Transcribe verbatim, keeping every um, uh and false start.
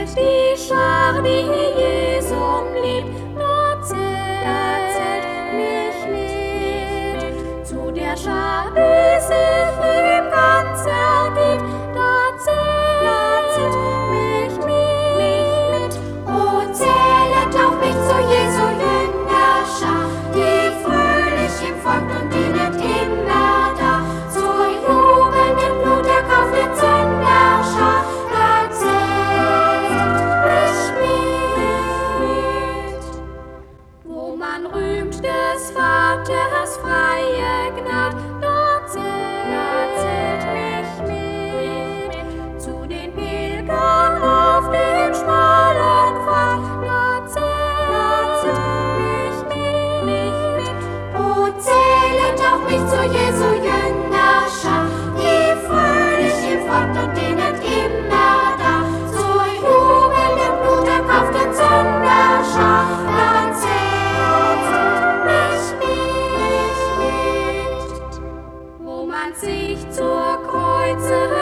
die Schar, die Jesum liebt, dort zählt mich mit. Zu der Schar, die sich ihm ganz ergibt, dort zählt mich mit. O zählet auch mich zu Jesu Jüngerschar, die fröhlich ihm folgt und dienet immer da. Zur jubelnden Blut erkauften Sünderschar, da zählt mich mit. Wo man rühmt des Vaters freie Gnad, dort zählt mich mit. Zu den Pilgern auf den schmalen Pfad, dort zählt mich mit. O zählet auch mich zu Jesu Jüngerschar, die fröhlich ihm folgt und dienet immer da. Zur jubelnden Blut erkauften Sünderschar, da zählt mich mit. Wo man sich zur Kreuze